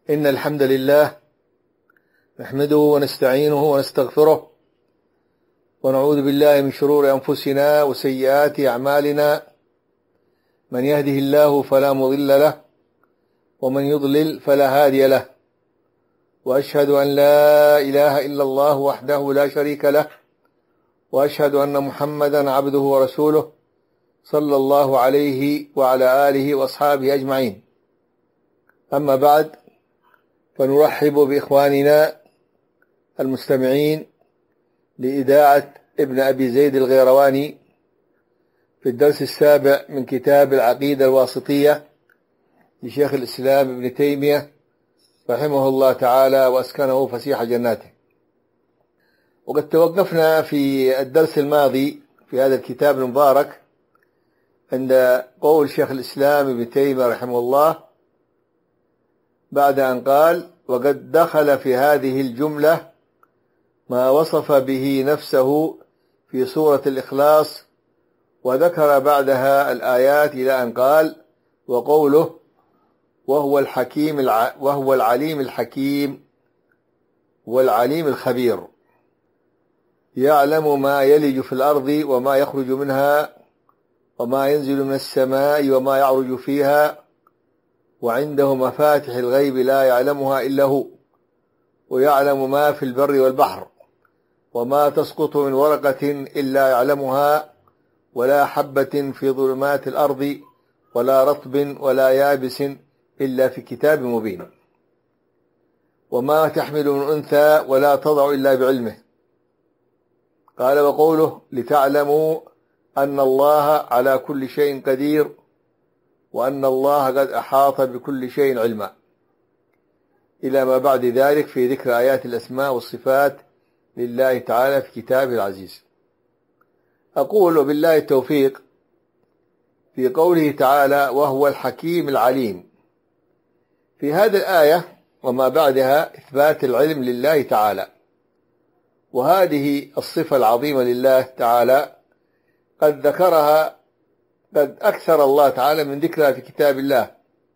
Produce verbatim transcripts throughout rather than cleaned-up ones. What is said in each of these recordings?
إن الحمد لله نحمده ونستعينه ونستغفره ونعوذ بالله من شرور أنفسنا وسيئات أعمالنا. من يهده الله فلا مضل له ومن يضلل فلا هادي له، وأشهد أن لا إله إلا الله وحده لا شريك له، وأشهد أن محمدا عبده ورسوله صلى الله عليه وعلى آله وأصحابه أجمعين. أما بعد، فنرحب بإخواننا المستمعين لإذاعة ابن أبي زيد الغيرواني في الدرس السابع من كتاب العقيدة الواسطية لشيخ الإسلام ابن تيمية رحمه الله تعالى وأسكنه فسيح جناته. وقد توقفنا في الدرس الماضي في هذا الكتاب المبارك عند قول شيخ الإسلام ابن تيمية رحمه الله بعد أن قال: وقد دخل في هذه الجملة ما وصف به نفسه في سورة الإخلاص، وذكر بعدها الآيات إلى أن قال: وقوله وهو الحكيم الع... وهو العليم الحكيم والعليم الخبير، يعلم ما يلج في الأرض وما يخرج منها وما ينزل من السماء وما يعرج فيها، وعنده مفاتح الغيب لا يعلمها إلا هو، ويعلم ما في البر والبحر، وما تسقط من ورقة إلا يعلمها، ولا حبة في ظلمات الأرض ولا رطب ولا يابس إلا في كتاب مبين، وما تحمل من أنثى ولا تضع إلا بعلمه. قال: وقوله لتعلموا أن الله على كل شيء قدير وأن الله قد أحاط بكل شيء علما، إلى ما بعد ذلك في ذكر آيات الأسماء والصفات لله تعالى في كتابه العزيز. أقول وبالله التوفيق في قوله تعالى وهو الحكيم العليم، في هذه الآية وما بعدها إثبات العلم لله تعالى، وهذه الصفة العظيمة لله تعالى قد ذكرها قد أكثر الله تعالى من ذكرها في كتاب الله،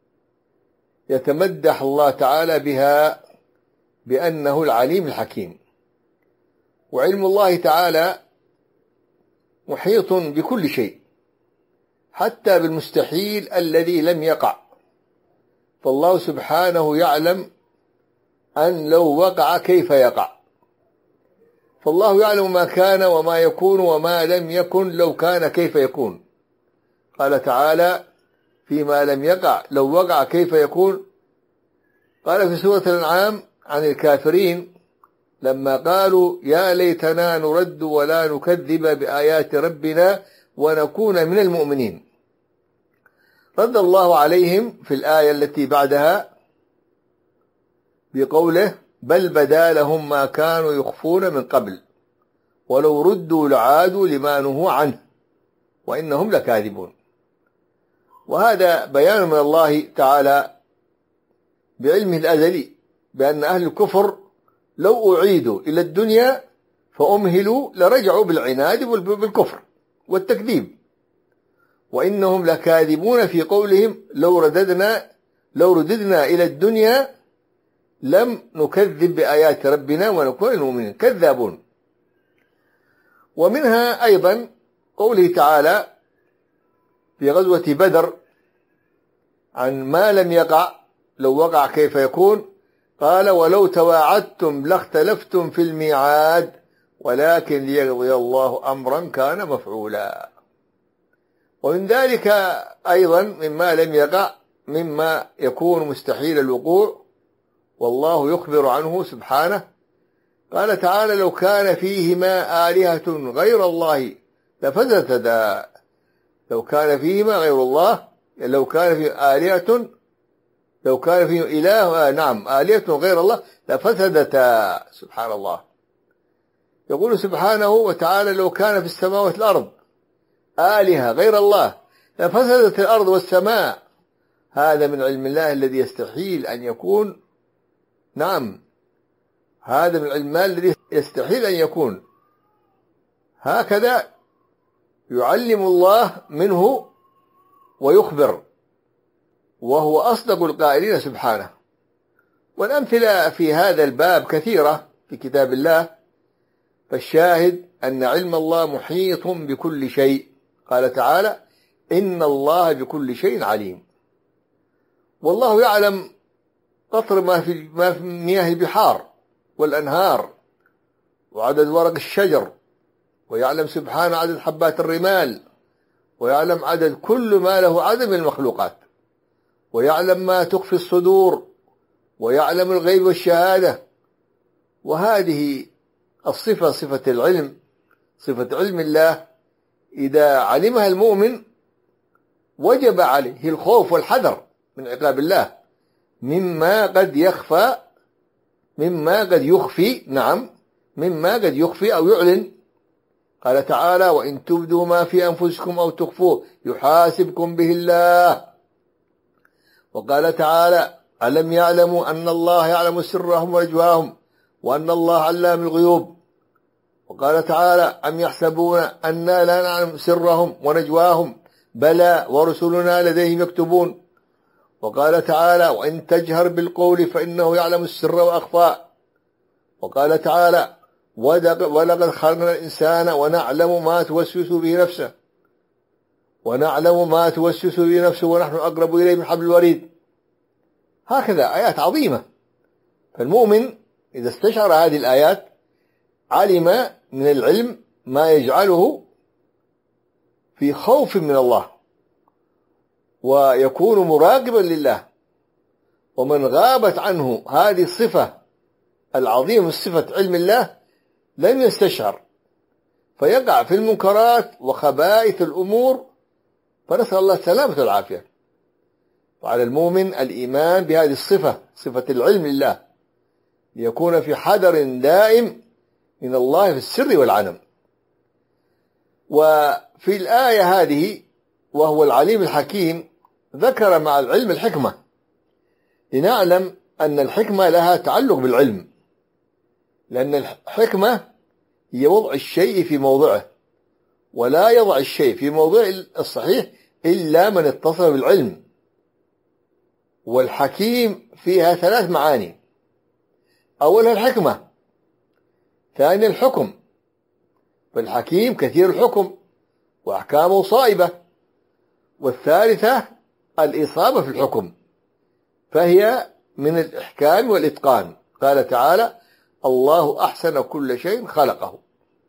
يتمدح الله تعالى بها بأنه العليم الحكيم. وعلم الله تعالى محيط بكل شيء حتى بالمستحيل الذي لم يقع، فالله سبحانه يعلم أن لو وقع كيف يقع، فالله يعلم ما كان وما يكون وما لم يكن لو كان كيف يكون. قال تعالى فيما لم يقع لو وقع كيف يكون. قال في سورة الأنعام عن الكافرين لما قالوا يا ليتنا نرد ولا نكذب بآيات ربنا ونكون من المؤمنين، رد الله عليهم في الآية التي بعدها بقوله بل بدا لهم ما كانوا يخفون من قبل ولو ردوا لعادوا لما نهوا عنه وإنهم لكاذبون. وهذا بيان من الله تعالى بعلمه الأزلي بأن أهل الكفر لو أعيدوا إلى الدنيا فأمهلوا لرجعوا بالعناد بالكفر والتكذيب، وإنهم لكاذبون في قولهم لو رددنا لو رددنا إلى الدنيا لم نكذب بآيات ربنا ونكون المؤمنين، كذابون. ومنها أيضا قوله تعالى في غزوة بدر عن ما لم يقع لو وقع كيف يكون، قال ولو تواعدتم لاختلفتم في الميعاد ولكن ليقضي الله أمرا كان مفعولا. ومن ذلك أيضا مما لم يقع مما يكون مستحيل الوقوع والله يخبر عنه سبحانه. قال تعالى لو كان فيهما آلهة غير الله لفسدتا، لو كان فيهما غير الله لو كان فيه آلهة لو كان فيه إله نعم آلهة غير الله لفسدتا. سبحان الله. يقول سبحانه وتعالى لو كان في السماوات والأرض آلهة غير الله لفسدت الأرض والسماء. هذا من علم الله الذي يستحيل أن يكون، نعم هذا من علم الله الذي يستحيل أن يكون. هكذا يعلم الله منه ويخبر، وهو أصدق القائلين سبحانه. والأمثلة في هذا الباب كثيرة في كتاب الله، فالشاهد أن علم الله محيط بكل شيء. قال تعالى: إن الله بكل شيء عليم. والله يعلم قطر ما في ما في مياه البحار والأنهار وعدد ورق الشجر، ويعلم سبحانه عدد حبات الرمال، ويعلم عدد كل ما له عدد من المخلوقات، ويعلم ما تخفي الصدور، ويعلم الغيب والشهادة. وهذه الصفة، صفة العلم، صفة علم الله، إذا علمها المؤمن وجب عليه الخوف والحذر من عقاب الله مما قد يخفى، مما قد يخفي، نعم، مما قد يخفي أو يعلن. قال تعالى: وإن تبدوا ما في أنفسكم أو تخفوه يحاسبكم به الله. وقال تعالى: ألم يعلموا أن الله يعلم سرهم ونجواهم وأن الله علام الغيوب. وقال تعالى: أم يحسبون أنا لا نعلم سرهم ونجواهم بلى ورسلنا لديهم يكتبون. وقال تعالى: وإن تجهر بالقول فإنه يعلم السر وأخفى. وقال تعالى: ولقد خلقنا الإنسان ونعلم ما توسوس به نفسه ونعلم ما توسوس به نفسه ونحن أقرب إليه من حبل الوريد. هكذا آيات عظيمة. فالمؤمن إذا استشعر هذه الآيات علم من العلم ما يجعله في خوف من الله ويكون مراقبا لله. ومن غابت عنه هذه الصفة العظيمة، صفة علم الله، لم يستشعر فيقع في المنكرات وخبائث الأمور، فنسأل الله السلامة والعافية. وعلى المؤمن الإيمان بهذه الصفة، صفة العلم لله، ليكون في حذر دائم من الله في السر والعلم. وفي الآية هذه وهو العليم الحكيم ذكر مع العلم الحكمة، لنعلم أن الحكمة لها تعلق بالعلم، لأن الحكمة هي وضع الشيء في موضعه، ولا يضع الشيء في موضعه الصحيح إلا من اتصف بالعلم. والحكيم فيها ثلاث معاني: أولها الحكمة، ثاني الحكم، فالحكيم كثير الحكم وأحكامه صائبة، والثالثة الإصابة في الحكم، فهي من الإحكام والإتقان. قال تعالى: الله أحسن كل شيء خلقه.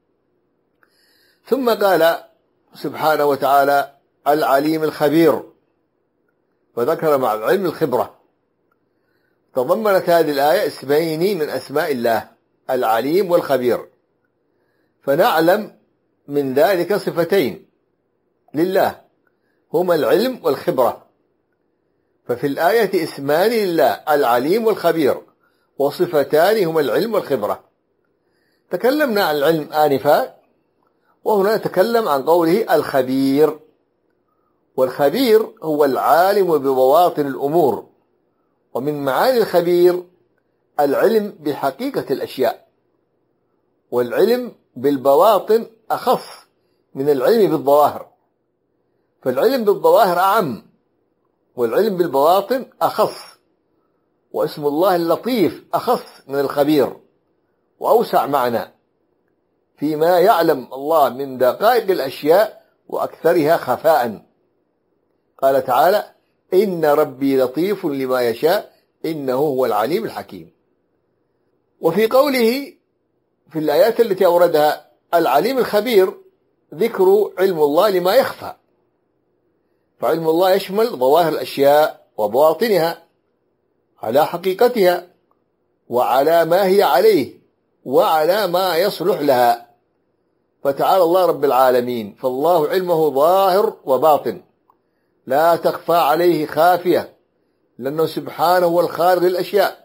ثم قال سبحانه وتعالى: العليم الخبير، وذكر مع العلم الخبرة. تضمنت هذه الآية اسمين من أسماء الله، العليم والخبير، فنعلم من ذلك صفتين لله هما العلم والخبرة. ففي الآية اسمان لله، العليم والخبير، وصفتان هما العلم والخبرة. تكلمنا عن العلم آنفا، وهنا نتكلم عن قوله الخبير. والخبير هو العالم ببواطن الأمور، ومن معاني الخبير العلم بحقيقة الأشياء، والعلم بالبواطن أخص من العلم بالظواهر، فالعلم بالظواهر أعم، والعلم بالبواطن أخص. واسم الله اللطيف أخص من الخبير وأوسع معنى فيما يعلم الله من دقائق الأشياء وأكثرها خفاء. قال تعالى: إن ربي لطيف لما يشاء إنه هو العليم الحكيم. وفي قوله في الآيات التي أوردها العليم الخبير ذكر علم الله لما يخفى، فعلم الله يشمل ظواهر الأشياء وبواطنها على حقيقتها، وعلى ما هي عليه، وعلى ما يصلح لها. فتعالى الله رب العالمين، فالله علمه ظاهر وباطن، لا تخفى عليه خافية، لأنه سبحانه هو الخالق للأشياء.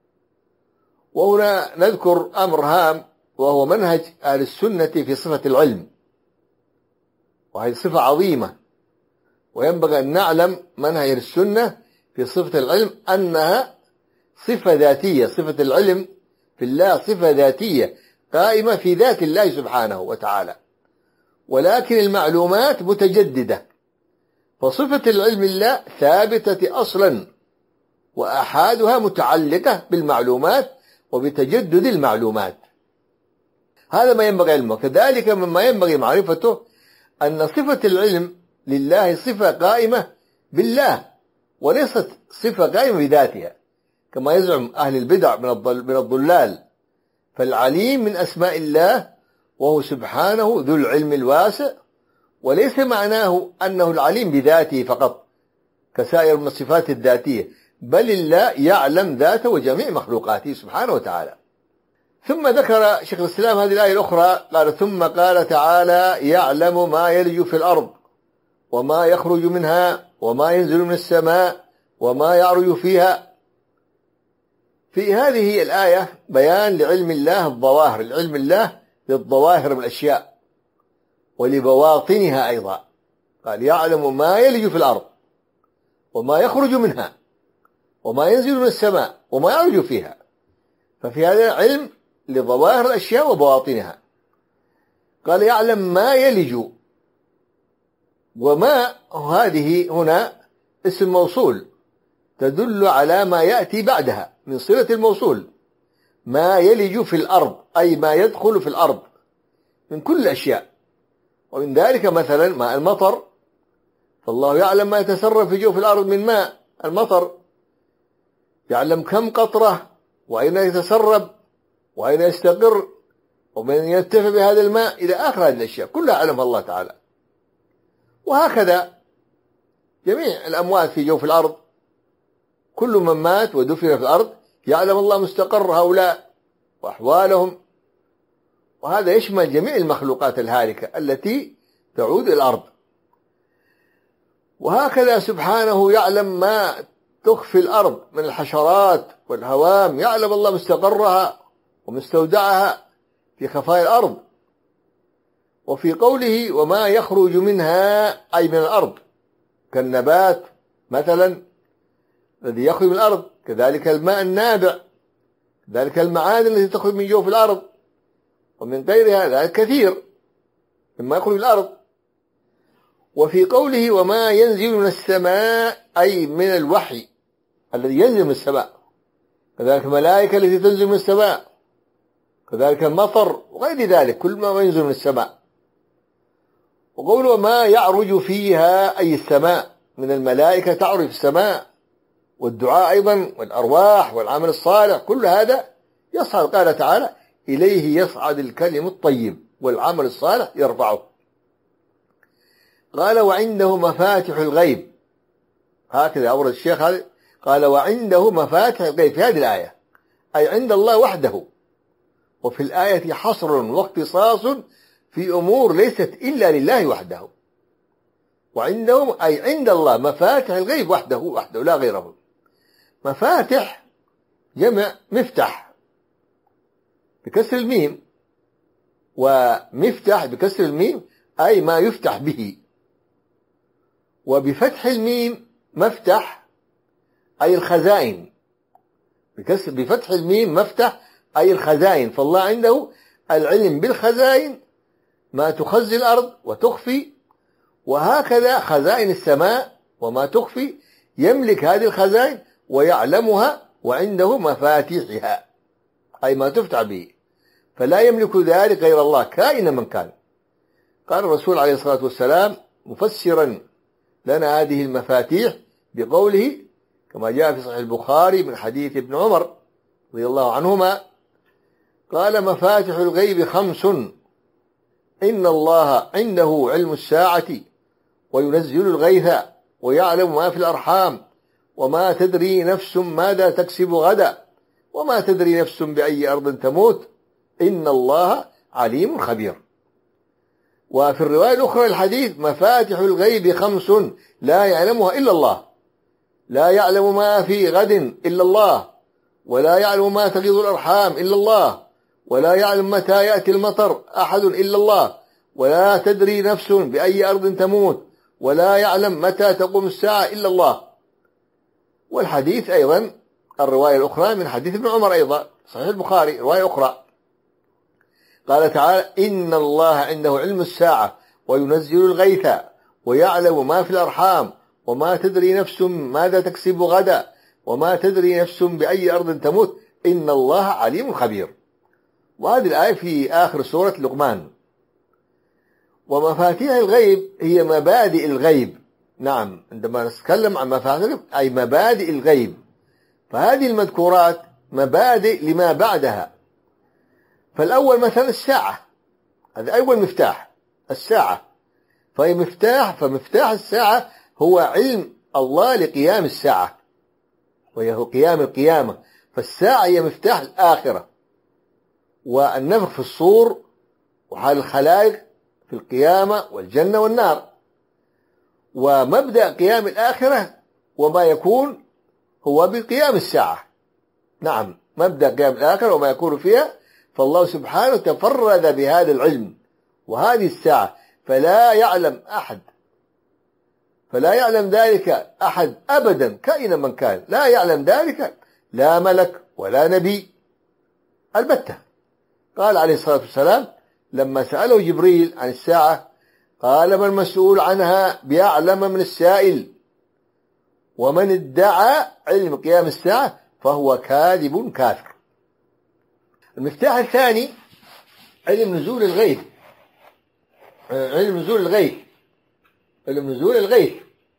وهنا نذكر أمر هام، وهو منهج أهل السنة في صفة العلم، وهذه صفة عظيمة، وينبغي أن نعلم منهج أهل السنة في صفة العلم أنها صفة ذاتية. صفة العلم في الله صفة ذاتية قائمة في ذات الله سبحانه وتعالى، ولكن المعلومات متجددة. فصفة العلم لله ثابتة أصلا، وآحادها متعلقة بالمعلومات وبتجدد المعلومات. هذا ما ينبغي علمه. كذلك مما ينبغي معرفته أن صفة العلم لله صفة قائمة بالله وليست صفة قائمة بذاتها كما يزعم أهل البدع من الضلال. فالعليم من أسماء الله وهو سبحانه ذو العلم الواسع، وليس معناه أنه العليم بذاته فقط كسائر من الصفات الذاتية، بل الله يعلم ذاته وجميع مخلوقاته سبحانه وتعالى. ثم ذكر شيخ الإسلام هذه الآية الأخرى، قال ثم قال تعالى يعلم ما يلج في الأرض وما يخرج منها وما ينزل من السماء وما يعرج فيها. في هذه الآية بيان لعلم الله الظواهر، العلم الله للظواهر من الأشياء ولبواطنها أيضا. قال يعلم ما يلج في الأرض وما يخرج منها وما ينزل من السماء وما يعرج فيها. ففي هذا علم لظواهر الأشياء وبواطنها. قال يعلم ما يلج، وما هذه هنا اسم موصول تدل على ما يأتي بعدها من صلة الموصول. ما يلج في الأرض أي ما يدخل في الأرض من كل الأشياء، ومن ذلك مثلا ماء المطر، فالله يعلم ما يتسرب في جوف الأرض من ماء المطر، يعلم كم قطرة وأين يتسرب وأين يستقر ومن ينتفع بهذا الماء إلى آخر هذه الأشياء كلها علمها الله تعالى. وهكذا جميع الأموات في جوف الأرض، كل من مات ودفن في الأرض يعلم الله مستقر هؤلاء وأحوالهم، وهذا يشمل جميع المخلوقات الهالكة التي تعود إلى الأرض. وهكذا سبحانه يعلم ما تخفي الأرض من الحشرات والهوام، يعلم الله مستقرها ومستودعها في خفايا الأرض. وفي قوله وما يخرج منها أي من الأرض كالنبات مثلا الذي يخرج من الأرض، كذلك الماء النابع، كذلك المعادن التي تخرج من جوف الأرض ومن غيرها، ذلك كثير مما يخرج من الأرض. وفي قوله وما ينزل من السماء أي من الوحي الذي ينزل من السماء، كذلك الملائكة التي تنزل من السماء، كذلك المطر وغير ذلك كل ما ينزل من السماء. وقوله وما يعرج فيها أي السماء، من الملائكة تعرج في السماء، والدعاء أيضا والأرواح والعمل الصالح، كل هذا يصعد. قال تعالى إليه يصعد الكلم الطيب والعمل الصالح يرفعه. قال وعنده مفاتح الغيب، هكذا أورد الشيخ هذا، قال وعنده مفاتح الغيب في هذه الآية أي عند الله وحده. وفي الآية حصر واختصاص في أمور ليست إلا لله وحده. وعندهم أي عند الله مفاتح الغيب وحده وحده لا غيره. مفاتح جمع مفتح بكسر الميم، ومفتح بكسر الميم أي ما يفتح به، وبفتح الميم مفتح أي الخزائن، بكسر بفتح الميم مفتح أي الخزائن. فالله عنده العلم بالخزائن ما تخزي الأرض وتخفي، وهكذا خزائن السماء وما تخفي يملك هذه الخزائن ويعلمها، وعنده مفاتيحها أي ما تفتح به، فلا يملك ذلك غير الله كائنا من كان. قال الرسول عليه الصلاة والسلام مفسرا لنا هذه المفاتيح بقوله كما جاء في صحيح البخاري من حديث ابن عمر رضي الله عنهما قال مفاتح الغيب خمس: إن الله عنده علم الساعة وينزل الغيث ويعلم ما في الأرحام وما تدري نفس ماذا تكسب غدا وما تدري نفس بأي أرض تموت إن الله عليم خبير. وفي الرواية الأخرى الحديث مفاتح الغيب خمس لا يعلمها إلا الله، لا يعلم ما في غد إلا الله، ولا يعلم ما تغيض الأرحام إلا الله، ولا يعلم متى يأتي المطر أحد إلا الله، ولا تدري نفس بأي أرض تموت، ولا يعلم متى تقوم الساعة إلا الله. والحديث أيضا الرواية الأخرى من حديث ابن عمر أيضا صحيح البخاري رواية أخرى قال تعالى إن الله عنده علم الساعة وينزل الغيث ويعلم ما في الأرحام وما تدري نفس ماذا تكسب غدا وما تدري نفس بأي أرض تموت إن الله عليم خبير. وهذه الآية في آخر سورة لقمان. ومفاتيح الغيب هي مبادئ الغيب. نعم، عندما نتكلم عن مفاتيح الغيب أي مبادئ الغيب، فهذه المذكورات مبادئ لما بعدها. فالأول مثلا الساعة، هذا أول مفتاح الساعة، فهي مفتاح فمفتاح الساعة هو علم الله لقيام الساعة، وهي قيام القيامة. فالساعة هي مفتاح الآخرة، والنفخ في الصور وحال الخلائق في القيامة والجنة والنار. ومبدأ قيام الآخرة وما يكون هو بقيام الساعة. نعم، مبدأ قيام الآخرة وما يكون فيها، فالله سبحانه تفرد بهذا العلم وهذه الساعة، فلا يعلم أحد فلا يعلم ذلك أحد أبدا كائنا من كان، لا يعلم ذلك لا ملك ولا نبي البتة. قال عليه الصلاة والسلام لما سأله جبريل عن الساعة قال ما المسؤول عنها بأعلم من السائل، ومن ادعى علم قيام الساعة فهو كاذب كافر. المفتاح الثاني علم نزول الغيث. علم نزول الغيث علم نزول الغيث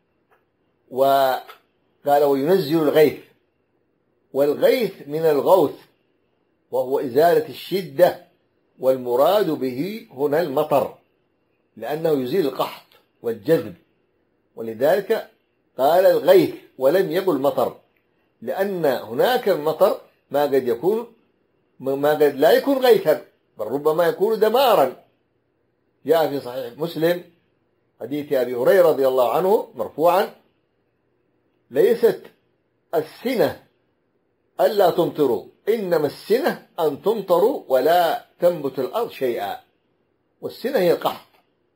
وقال وينزل الغيث، والغيث من الغوث وهو إزالة الشدة، والمراد به هنا المطر لأنه يزيل القحط والجذب، ولذلك قال الغيث ولم يقل مطر، لأن هناك المطر ما قد يكون ما قد لا يكون غيثا، بل ربما يكون دمارا. جاء في صحيح مسلم حديث أبي هريرة رضي الله عنه مرفوعا ليست السنة ألا تمطروا، إنما السنة أن تمطروا ولا تنبت الأرض شيئا، والسنة هي القحط.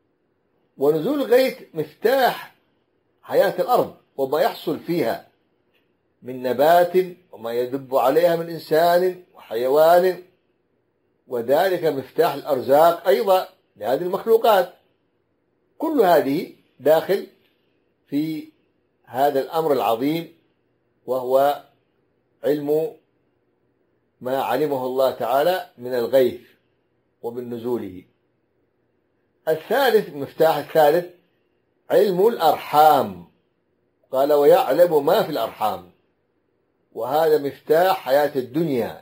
ونزول الغيث مفتاح حياة الأرض وما يحصل فيها من نبات وما يدب عليها من إنسان وحيوان، وذلك مفتاح الأرزاق أيضا لهذه المخلوقات. كل هذه داخل في هذا الأمر العظيم، وهو علم ما علمه الله تعالى من الغيث ومن نزوله. الثالث المفتاح الثالث علم الأرحام، قال ويعلم ما في الأرحام، وهذا مفتاح حياة الدنيا،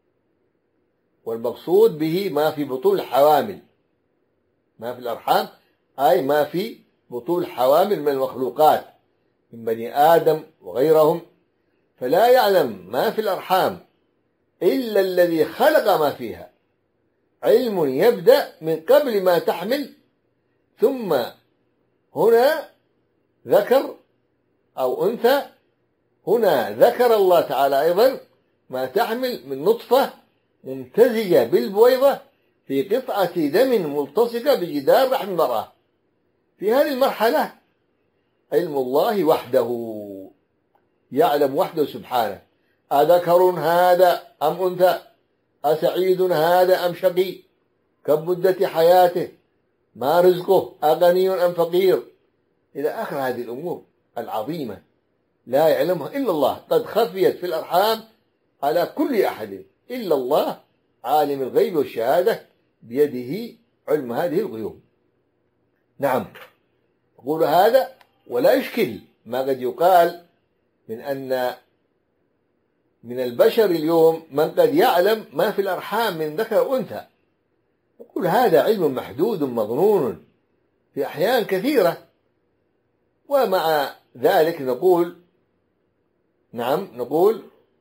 والمقصود به ما في بطون الحوامل. ما في الأرحام أي ما في بطون الحوامل من المخلوقات من بني آدم وغيرهم، فلا يعلم ما في الأرحام إلا الذي خلق ما فيها. علم يبدأ من قبل ما تحمل، ثم هنا ذكر أو أنثى، هنا ذكر الله تعالى أيضا ما تحمل من نطفة ممتزجة بالبويضة في قطعة دم ملتصقة بجدار رحم المرأة. في هذه المرحلة علم الله وحده، يعلم وحده سبحانه أذكر هذا أم أنثى، أسعيد هذا أم شقي، كم مدة حياته، ما رزقه، أغني أم فقير، إلى آخر هذه الأمور العظيمة لا يعلمها إلا الله، قد خفيت في الأرحام على كل أحد إلا الله عالم الغيب والشهادة بيده علم هذه الغيوب. نعم، أقول هذا ولا يشكل ما قد يقال من أن من البشر اليوم من قد يعلم ما في الأرحام من ذكر وأنثى. نقول هذا علم محدود مظنون في أحيان كثيرة، ومع ذلك نقول نعم نقول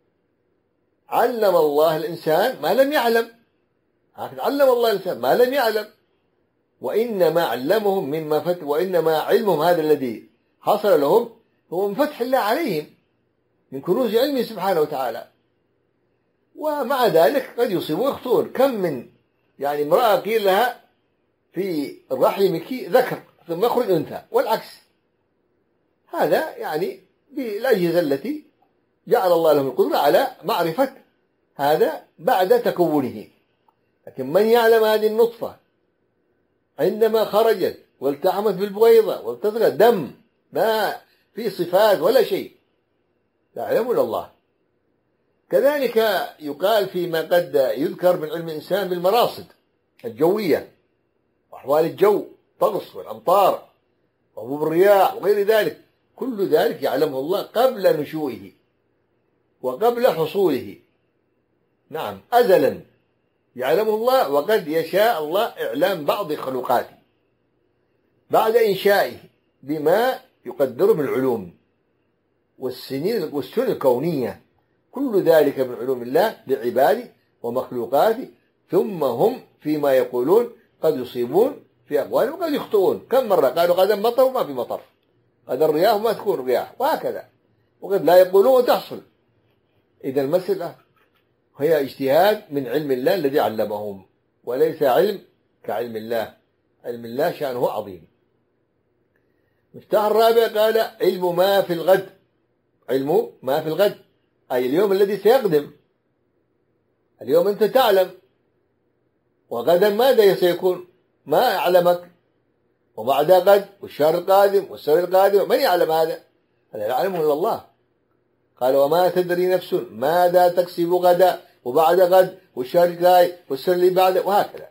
علم الله الإنسان ما لم يعلم، هكذا علم الله الإنسان ما لم يعلم، وإنما علمهم مما فتح، وإنما علمهم هذا الذي حصل لهم هو من فتح الله عليهم من كنوز علمه سبحانه وتعالى. ومع ذلك قد يصيبوا يخطئون. كم من يعني امرأة قيل لها في رحمك ذكر ثم يخرج أنثى، والعكس. هذا يعني بالأجهزة التي جعل الله لهم القدرة على معرفة هذا بعد تكونه. لكن من يعلم هذه النطفة عندما خرجت والتحمت بالبويضة والتقى دم، ما في صفات ولا شيء، لا يعلمه إلا الله. كذلك يقال فيما قد يذكر من علم الإنسان بالمراصد الجوية وأحوال الجو، الطقس والأمطار وهبوب الرياح وغير ذلك، كل ذلك يعلمه الله قبل نشوئه وقبل حصوله. نعم، أزلا يعلمه الله، وقد يشاء الله إعلام بعض خلقاته بعد إنشائه بما يقدره من العلوم والسنين والسنن الكونية، كل ذلك من علوم الله لعباده ومخلوقاته، ثم هم فيما يقولون قد يصيبون في أقوالهم وقد يخطئون. كم مرة قالوا غدا مطر وما في مطر، غدا الرياح وما تكون رياح، وهكذا، وقد لا يقولون وتحصل. إذا المسألة هي اجتهاد من علم الله الذي علمهم، وليس علم كعلم الله. علم الله شأنه عظيم. المفتاح الرابع قال علم ما في الغد. علم ما في الغد أي اليوم الذي سيقدم. اليوم أنت تعلم، وغدا ماذا سيكون؟ ما أعلمك. وبعد غد والشهر القادم والسنة القادمة، من يعلم هذا؟ هذا لا يعلمه إلا الله. قال وما تدري نفس ماذا تكسب غدا وبعد غد والشهر الجاي والسنة اللي بعده، وهكذا.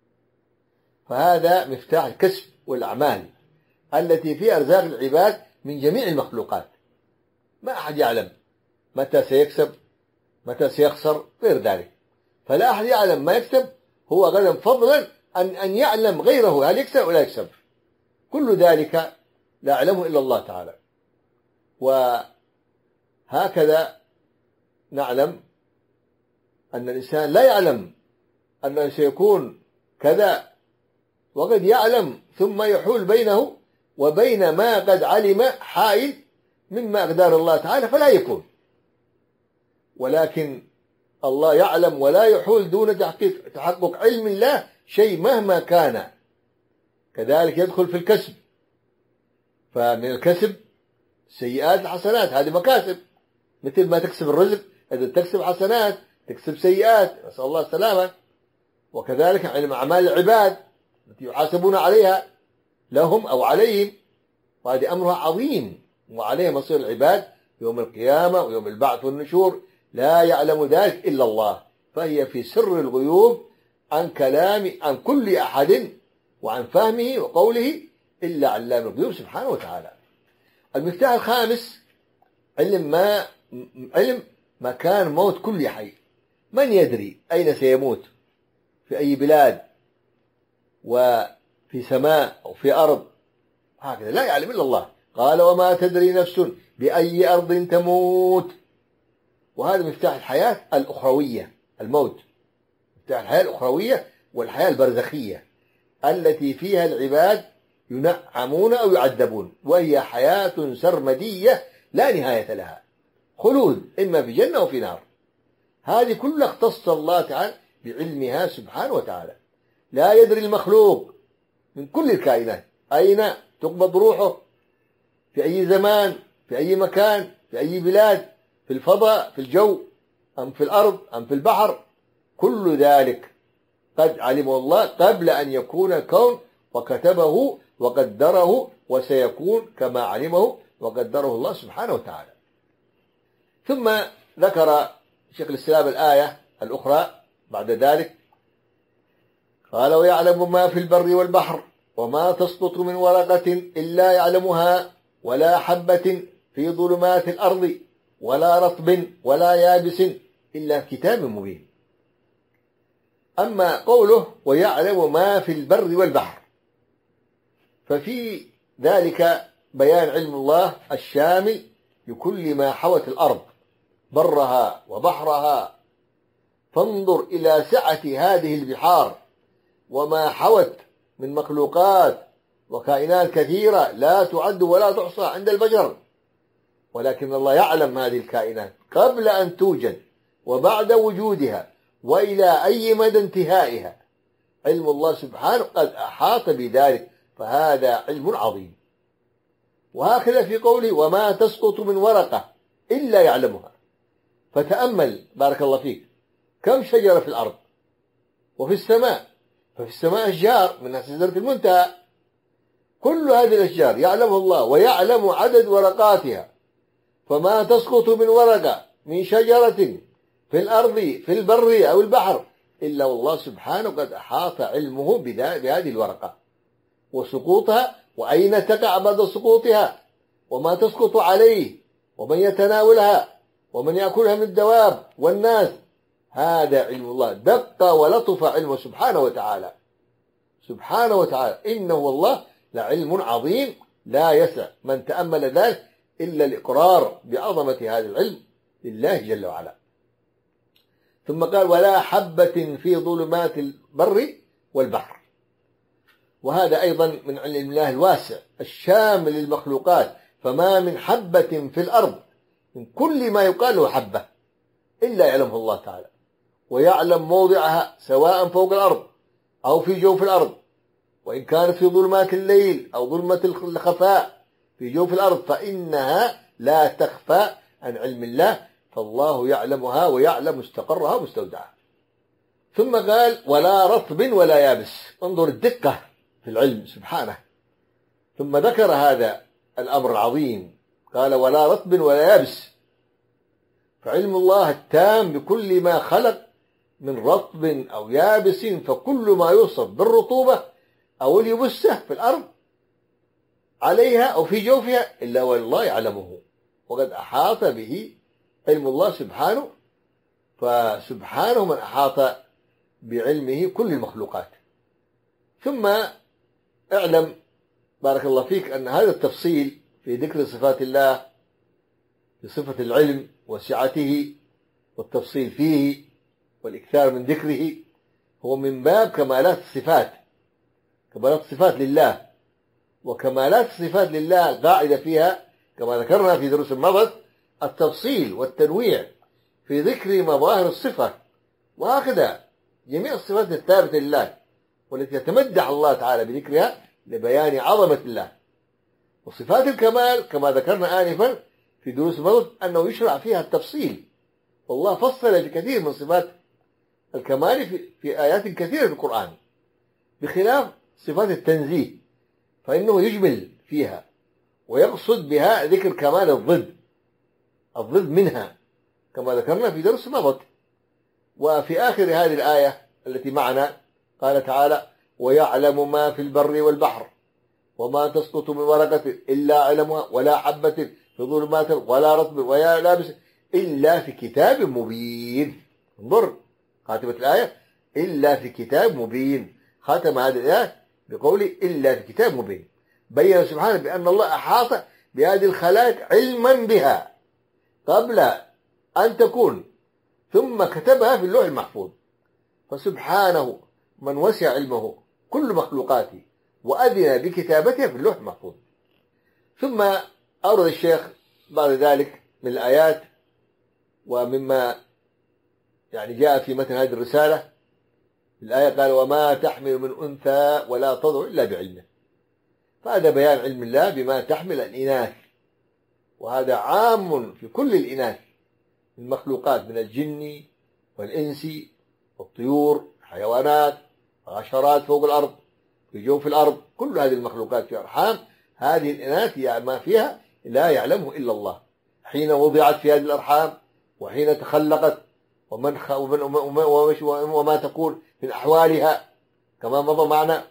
فهذا مفتاح الكسب والأعمال التي في أرزاق العباد من جميع المخلوقات. ما أحد يعلم متى سيكسب متى سيخسر غير ذلك، فلا أحد يعلم ما يكسب هو غدا، فضلا أن أن يعلم غيره هل يكسب ولا يكسب. كل ذلك لا يعلمه إلا الله تعالى. وهكذا نعلم أن الإنسان لا يعلم أنه سيكون كذا، وقد يعلم ثم يحول بينه وبين ما قد علم حائل مما أقدار الله تعالى فلا يكون. ولكن الله يعلم ولا يحول دون تحقيق تحقق علم الله شيء مهما كان. كذلك يدخل في الكسب، فمن الكسب سيئات الحسنات، هذه مكاسب، مثل ما تكسب الرزق إذا تكسب حسنات تكسب سيئات، نسأل الله السلامة. وكذلك علم أعمال العباد التي يحاسبون عليها لهم أو عليهم، وهذه أمرها عظيم، وعليها مصير العباد يوم القيامة ويوم البعث والنشور، لا يعلم ذلك إلا الله. فهي في سر الغيوب عن كلام عن كل أحد وعن فهمه وقوله إلا علام الغيوب سبحانه وتعالى. المفتاح الخامس علم ما علم مكان موت كل حي. من يدري أين سيموت، في أي بلاد، وفي سماء أو في أرض، هكذا لا يعلم إلا الله. قال وما تدري نفس بأي أرض تموت. وهذا مفتاح الحياة الأخروية، الموت مفتاح الحياة الأخروية والحياة البرزخية التي فيها العباد ينعمون أو يعذبون، وهي حياة سرمدية لا نهاية لها، خلود إما في جنة وفي نار. هذه كلها اختص الله تعالى بعلمها سبحانه وتعالى. لا يدري المخلوق من كل الكائنات أين تقبض روحه، في أي زمان، في أي مكان، في أي بلاد، في الفضاء، في الجو، أم في الأرض، أم في البحر. كل ذلك قد علمه الله قبل أن يكون الكون، وكتبه وقدره، وسيكون كما علمه وقدره الله سبحانه وتعالى. ثم ذكر شيخ الإسلام الآية الأخرى بعد ذلك، قال ويعلم ما في البر والبحر وما تسقط من ورقة إلا يعلمها ولا حبة في ظلمات الأرض ولا رطب ولا يابس إلا في كتاب مبين. أما قوله ويعلم ما في البر والبحر، ففي ذلك بيان علم الله الشامل لكل ما حوت الأرض برها وبحرها. فانظر إلى سعة هذه البحار وما حوت من مخلوقات وكائنات كثيرة لا تعد ولا تحصى عند البشر، ولكن الله يعلم هذه الكائنات قبل أن توجد وبعد وجودها وإلى أي مدى انتهائها. علم الله سبحانه قد أحاط بذلك، فهذا علم عظيم. وهكذا في قوله وما تسقط من ورقة إلا يعلمها. فتأمل بارك الله فيك، كم شجرة في الأرض وفي السماء، ففي السماء أشجار منها شجرة المنتهى، كل هذه الأشجار يعلمها الله، ويعلم عدد ورقاتها فما تسقط من ورقة من شجرة في الأرض في البر أو البحر إلا والله سبحانه قد أحاط علمه بهذه الورقة وسقوطها وأين تقع بعد سقوطها وما تسقط عليه ومن يتناولها ومن يأكلها من الدواب والناس. هذا علم الله دق ولطف علمه سبحانه وتعالى سبحانه وتعالى. إنه والله لعلم عظيم لا يسع من تأمل ذلك إلا الإقرار بعظمة هذا العلم لله جل وعلا. ثم قال ولا حبة في ظلمات البر والبحر. وهذا أيضا من علم الله الواسع الشامل للمخلوقات. فما من حبة في الأرض من كل ما يقال له حبة إلا يعلمه الله تعالى ويعلم موضعها سواء فوق الأرض أو في جوف الأرض، وإن كانت في ظلمات الليل أو ظلمة الخفاء في جوف الأرض فإنها لا تخفى عن علم الله، فالله يعلمها ويعلم مستقرها ومستودعها. ثم قال ولا رطب ولا يابس. انظر الدقة في العلم سبحانه. ثم ذكر هذا الأمر العظيم قال ولا رطب ولا يابس. فعلم الله التام بكل ما خلق من رطب أو يابس، فكل ما يوصف بالرطوبة أو اليبسة في الأرض عليها أو في جوفها إلا والله يعلمه وقد أحاط به علم الله سبحانه. فسبحانه من أحاط بعلمه كل المخلوقات. ثم اعلم بارك الله فيك أن هذا التفصيل في ذكر صفات الله في صفة العلم وسعته والتفصيل فيه والإكثار من ذكره هو من باب كمالات الصفات. كمالات الصفات لله، وكمالات الصفات لله القاعدة فيها كما ذكرنا في دروس مضت التفصيل والتنويع في ذكر مظاهر الصفة، وهكذا جميع الصفات الثابتة لله والتي يتمدح الله تعالى بذكرها لبيان عظمة الله. وصفات الكمال كما ذكرنا آنفا في دروس مضت أنه يشرع فيها التفصيل، والله فصل بكثير من صفات الكمال في, في آيات كثيرة في القرآن، بخلاف صفات التنزيه فإنه يجمل فيها ويقصد بها ذكر كمال الضد الضد منها كما ذكرنا في درس مضت. وفي آخر هذه الآية التي معنا قال تعالى ويعلم ما في البر والبحر وما تسقط من ورقة إلا علمها ولا حبة في ظلمات ولا رطب ولا لابس إلا في كتاب مبين. انظر خاتمة الآية إلا في كتاب مبين. ختم هذه الآية بقول إلا في كتاب مبين. بين سبحانه بأن الله أحاط بهذه الخلائق علما بها قبل أن تكون، ثم كتبها في اللوح المحفوظ. فسبحانه من وسع علمه كل مخلوقاته وأذن بكتابتها في اللوح المحفوظ. ثم أورد الشيخ بعد ذلك من الآيات ومما يعني جاء في متن هذه الرسالة الآية قال وما تحمل من أنثى ولا تضع إلا بعلمه. فهذا بيان علم الله بما تحمل الإناث، وهذا عام في كل الإناث من المخلوقات من الجن والإنس والطيور حيوانات وحشرات فوق الأرض في جوف الأرض. كل هذه المخلوقات في أرحام هذه الإناث ما فيها لا يعلمه إلا الله، حين وضعت في هذه الأرحام وحين تخلقت ومن خ... ومن... وما تكون من أحوالها كما مضى معنا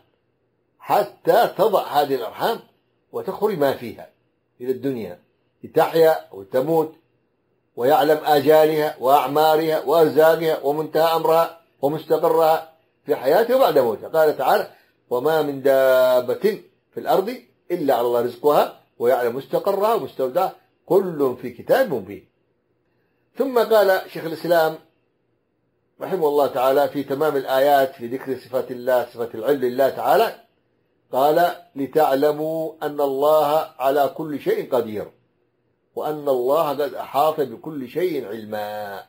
حتى تضع هذه الأرحام وتخرج ما فيها إلى الدنيا لتحيا وتموت، ويعلم آجالها وأعمارها وأرزاقها ومنتهى أمرها ومستقرها في حياتها وبعد موتها. قال تعالى وما من دابة في الأرض إلا على الله رزقها ويعلم مستقرها ومستودعها كل في كتاب مبين. ثم قال شيخ الإسلام رحمه الله تعالى في تمام الآيات في ذكر صفات الله صفة العلم لله تعالى قال لتعلموا أن الله على كل شيء قدير وأن الله قد أحاط بكل شيء علما.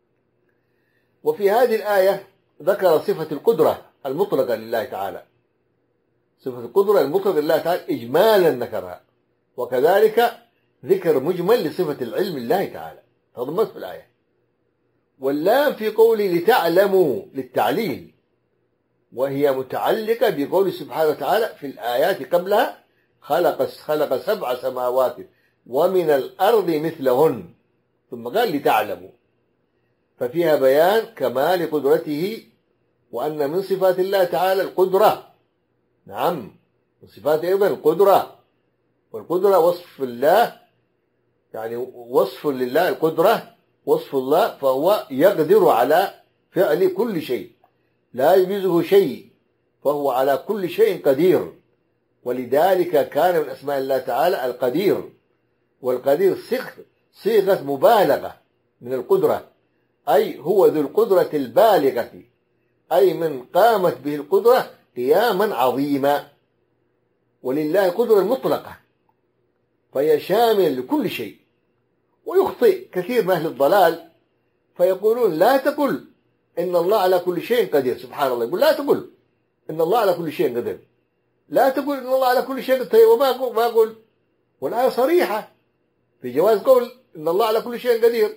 وفي هذه الآية ذكر صفة القدرة المطلقة لله تعالى، صفة القدرة المطلقة لله تعالى إجمالا ذكرها، وكذلك ذكر مجمل لصفة العلم لله تعالى تضمنت في الآية. واللام في قوله لتعلموا للتعليل، وهي متعلقة بقول سبحانه وتعالى في الآيات قبلها خلق خلق سبع سماوات ومن الأرض مثلهن، ثم قال لتعلموا، ففيها بيان كمال قدرته، وأن من صفات الله تعالى القدرة. نعم، من صفات أيضا القدرة، والقدرة وصف الله، يعني وصف لله القدرة وصف الله، فهو يقدر على فعل كل شيء، لا يجوزه شيء، فهو على كل شيء قدير. ولذلك كان من أسماء الله تعالى القدير، والقدير صيغة مبالغة من القدرة، أي هو ذو القدرة البالغة، أي من قامت به القدرة قياما عظيما. ولله القدرة المطلقة، فهي شامل لكل شيء. ويخطئ كثير من أهل الضلال فيقولون لا تقل إن الله على كل شيء قدير. سبحان الله، يقول لا تقل إن الله على كل شيء قدير، لا تقل إن الله على كل شيء قدير، وما أقول ما أقول والآية صريحة في جواز قول إن الله على كل شيء قدير،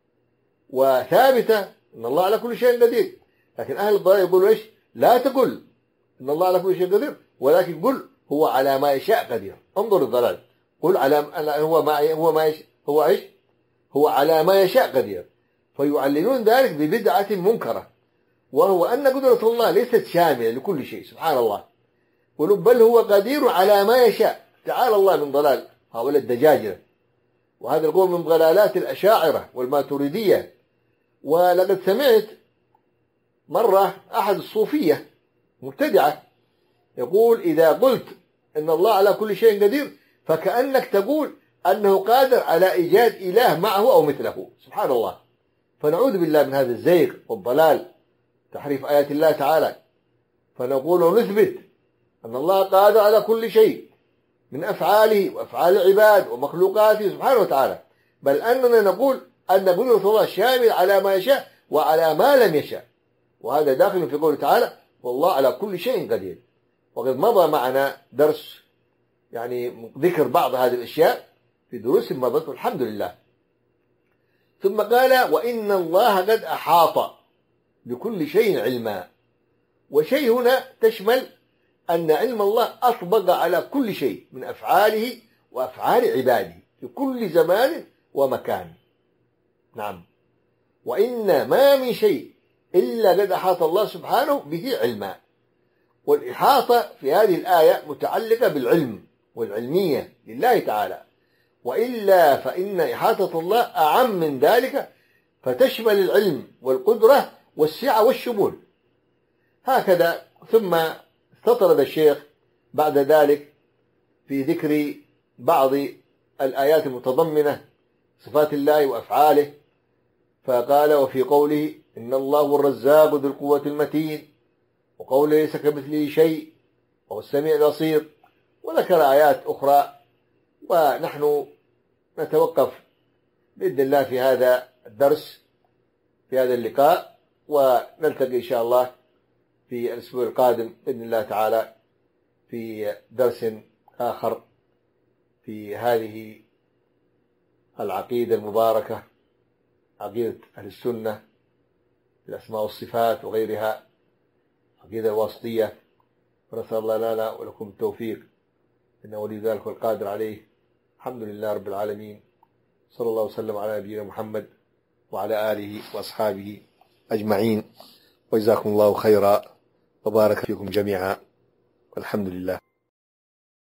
وثابتة إن الله على كل شيء قدير. لكن أهل الضلال يقولوا إيش؟ لا تقل إن الله على كل شيء قدير، ولكن قل هو على ما يشاء قدير. انظر الضلال، قل على هو ما هو ما يش... هو إيش؟ هو على ما يشاء قدير. فيعللون ذلك ببدعة منكرة، وهو أن قدرة الله ليست شاملة لكل شيء. سبحان الله، بل هو قدير على ما يشاء. تعالى الله من ضلال هؤلاء الدجاجرة، وهذا القول من ضلالات الأشاعرة والماتريدية. ولقد سمعت مرة أحد الصوفية مبتدعة يقول إذا قلت إن الله على كل شيء قدير فكأنك تقول أنه قادر على إيجاد إله معه أو مثله. سبحان الله، فنعوذ بالله من هذا الزيغ والضلال، تحريف آيات الله تعالى. فنقول ونثبت أن الله قادر على كل شيء من أفعاله وأفعال العباد ومخلوقاته سبحانه وتعالى، بل أننا نقول أن قدرة الله شامل على ما يشاء وعلى ما لم يشاء، وهذا داخل في قوله تعالى والله على كل شيء قدير. وقد مضى معنا درس يعني ذكر بعض هذه الأشياء في دروس مضت والحمد لله. ثم قال وإن الله قد أحاط بكل شيء علما. وشيء هنا تشمل أن علم الله أطبق على كل شيء من أفعاله وأفعال عباده في كل زمان ومكان. نعم، وإن ما من شيء إلا قد أحاط الله سبحانه به علما. والإحاطة في هذه الآية متعلقة بالعلم والعلمية لله تعالى، وإلا فإن إحاطة الله أعم من ذلك، فتشمل العلم والقدرة والسعة والشمول. هكذا. ثم استطرد الشيخ بعد ذلك في ذكر بعض الآيات المتضمنة صفات الله وأفعاله، فقال وفي قوله إن الله هو الرزاق ذو القوة المتين، وقوله ليس كمثله شيء وهو السميع البصير، وذكر آيات أخرى. ونحن نتوقف بإذن الله في هذا الدرس في هذا اللقاء، ونلتقي إن شاء الله في الأسبوع القادم بإذن الله تعالى في درس آخر في هذه العقيدة المباركة، عقيدة أهل السنة في الأسماء والصفات وغيرها، عقيدة الواسطية. ونسأل الله لنا ولكم التوفيق، إنه ولي ذلك والقادر عليه. الحمد لله رب العالمين، صلى الله وسلم على نبينا محمد وعلى آله وأصحابه أجمعين، وجزاكم الله خيرا وبارك فيكم جميعا، والحمد لله.